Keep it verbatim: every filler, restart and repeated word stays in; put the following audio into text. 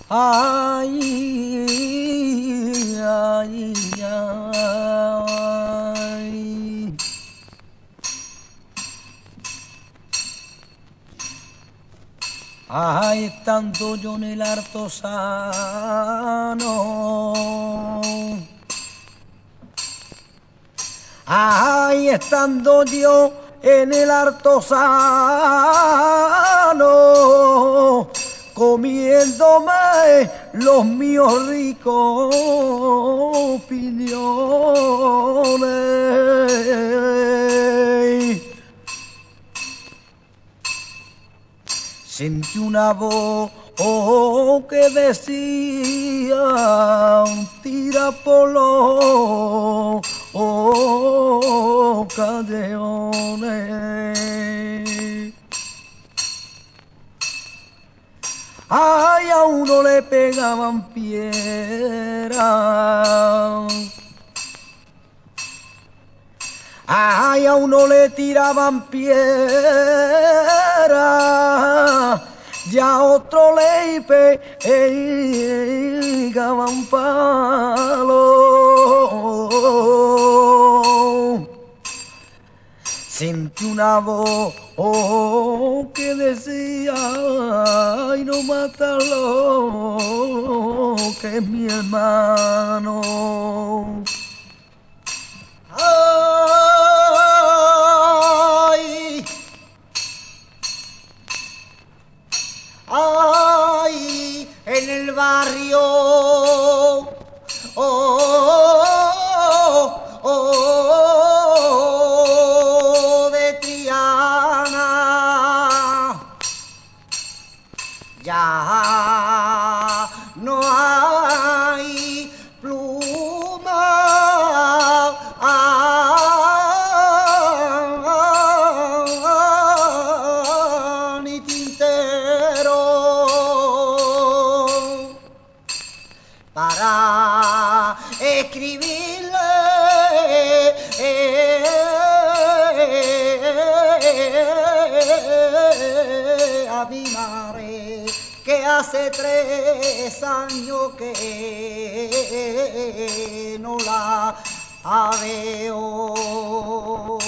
Ay, ay, ay. Ay, estando yo en el Artesano. Ay, estando yo en el Artesano, comiéndome los míos ricos piñones. Sentí una voz oh, que decía, tira por los oh, callejones. Ay, a uno le pegaban piedras. Ay, a uno le tiraban piedras. Y a otro le pegaban palos. Sentí una voz oh, que decía, ay, no mátalo, que es mi hermano. Ay, ay, en el barrio, oh, oh, oh, de Triana, ya no hay pluma ah, ni tintero para escribirle a mi madre, que hace tres años que no la veo.